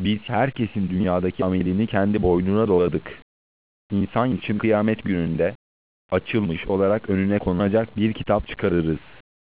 Biz herkesin dünyadaki amelini kendi boynuna doladık. İnsan için kıyamet gününde açılmış olarak önüne konacak bir kitap çıkarırız.